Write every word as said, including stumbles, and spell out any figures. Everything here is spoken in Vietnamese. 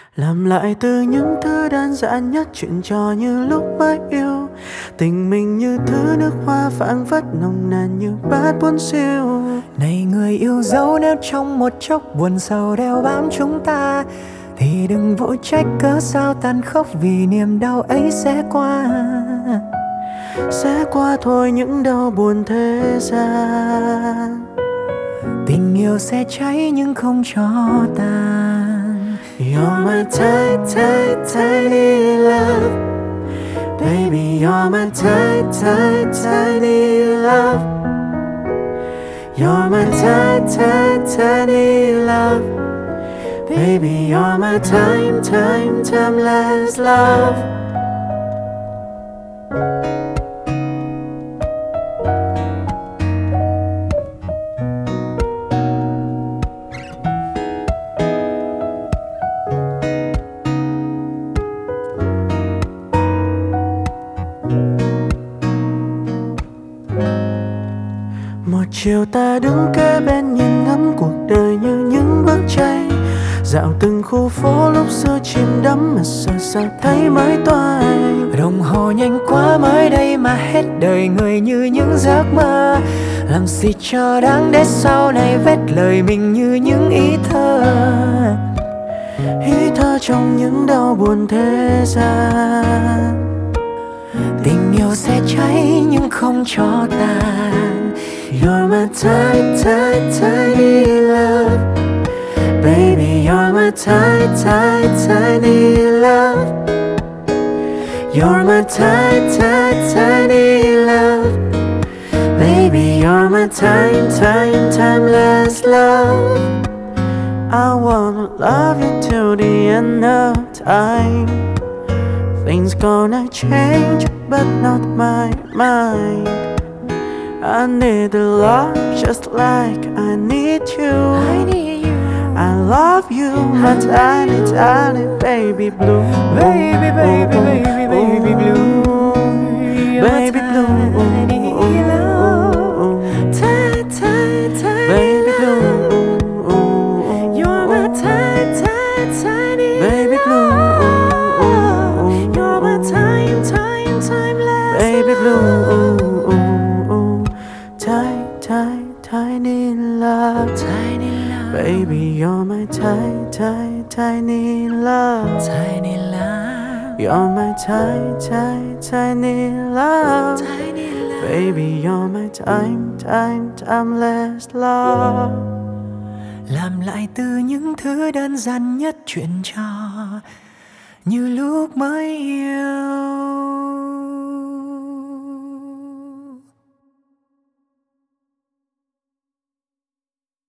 Làm lại từ những thứ đơn giản nhất, chuyện trò như lúc mới yêu. Tình mình như thứ nước hoa phảng phất nồng nàn như bát buồn siêu. Này người yêu dấu, nếu trong một chốc buồn sầu đeo bám chúng ta, thì đừng vội trách cớ sao tàn khốc, vì niềm đau ấy sẽ qua. Sẽ qua thôi những đau buồn thế gian. Tình yêu sẽ cháy nhưng không cho tàn. You're my tight, tight, tiny love. Baby, you're my tight, tight, tiny love. You're my tight, tight, tiny love. Baby, you're my time, time, timeless love. Một chiều ta đứng kế bên nhìn ngắm cuộc đời như những bức tranh, dạo từng khu phố lúc xưa chìm đắm mà giờ sao thấy mới toay. Đồng hồ nhanh quá, mới đây mà hết đời người như những giấc mơ. Làm gì cho đáng để sau này vết lời mình như những ý thơ. Ý thơ trong những đau buồn thế gian. Tình yêu sẽ cháy nhưng không cho tàn. You're my tight, tight, tiny love. Baby, you're my tight, tight, tiny love. You're my tight, tight, tiny love. Baby, you're my time, time, timeless love. I wanna love you till the end of time. Things gonna change, but not my mind. I need the love just like I need you. I need you. I love you, my tiny, tiny baby blue. Baby, baby, baby, baby blue. Baby blue. Tight, tight, tiny Baby blue. You're my tight, tight, tiny Baby blue. You're my time, time, timeless Baby blue. Tight, tight, tiny love. Tiny love. Baby, you're my tight, tight, tiny love. Tiny love. You're my tight, tight, tiny love. Tiny love. Baby, you're my time, time, timeless love. Làm lại từ những thứ đơn giản nhất, chuyện trò như lúc mới yêu.